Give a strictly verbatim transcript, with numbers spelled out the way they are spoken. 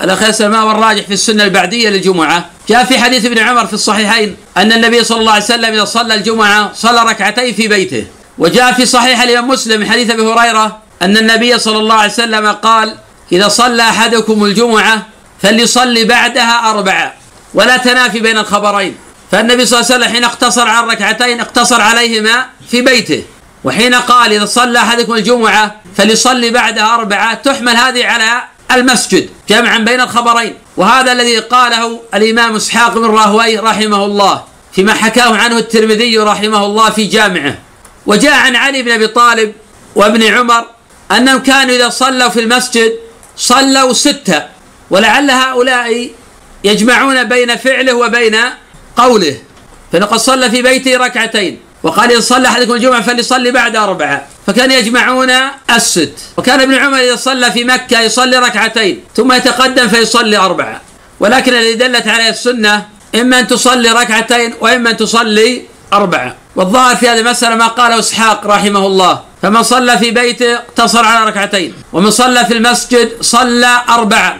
الأخ يسأل ما هو الراجح في السنة البعدية للجمعة؟ جاء في حديث ابن عمر في الصحيحين أن النبي صلى الله عليه وسلم إذا صلى الجمعة صلى ركعتين في بيته. وجاء في صحيح الإمام مسلم من حديث أبي هريرة أن النبي صلى الله عليه وسلم قال: إذا صلى أحدكم الجمعة فليصلي بعدها أربعة، ولا تنافي بين الخبرين. فالنبي صلى الله عليه وسلم حين اقتصر على الركعتين اقتصر عليهما في بيته، وحين قال إذا صلى أحدكم الجمعة فليصلي بعدها أربعة تحمل هذه على المسجد جمعا بين الخبرين. وهذا الذي قاله الإمام إسحاق بن راهويه رحمه الله فيما حكاه عنه الترمذي رحمه الله في جامعه. وجاء عن علي بن أبي طالب وابن عمر أنهم كانوا إذا صلوا في المسجد صلوا ستة، ولعل هؤلاء يجمعون بين فعله وبين قوله، فلقد صلى في بيته ركعتين وقال إذا صلى أحدكم الجمعة فليصلي بعد أربعة، فكان يجمعون الست. وكان ابن عمر إذا صلى في مكة يصلي ركعتين ثم يتقدم فيصلي أربعة. ولكن الذي دلت عليه السنة إما أن تصلي ركعتين وإما أن تصلي أربعة. والظاهر في هذه المسألة ما قاله إسحاق رحمه الله، فمن صلى في بيته اقتصر على ركعتين، ومن صلى في المسجد صلى أربعة.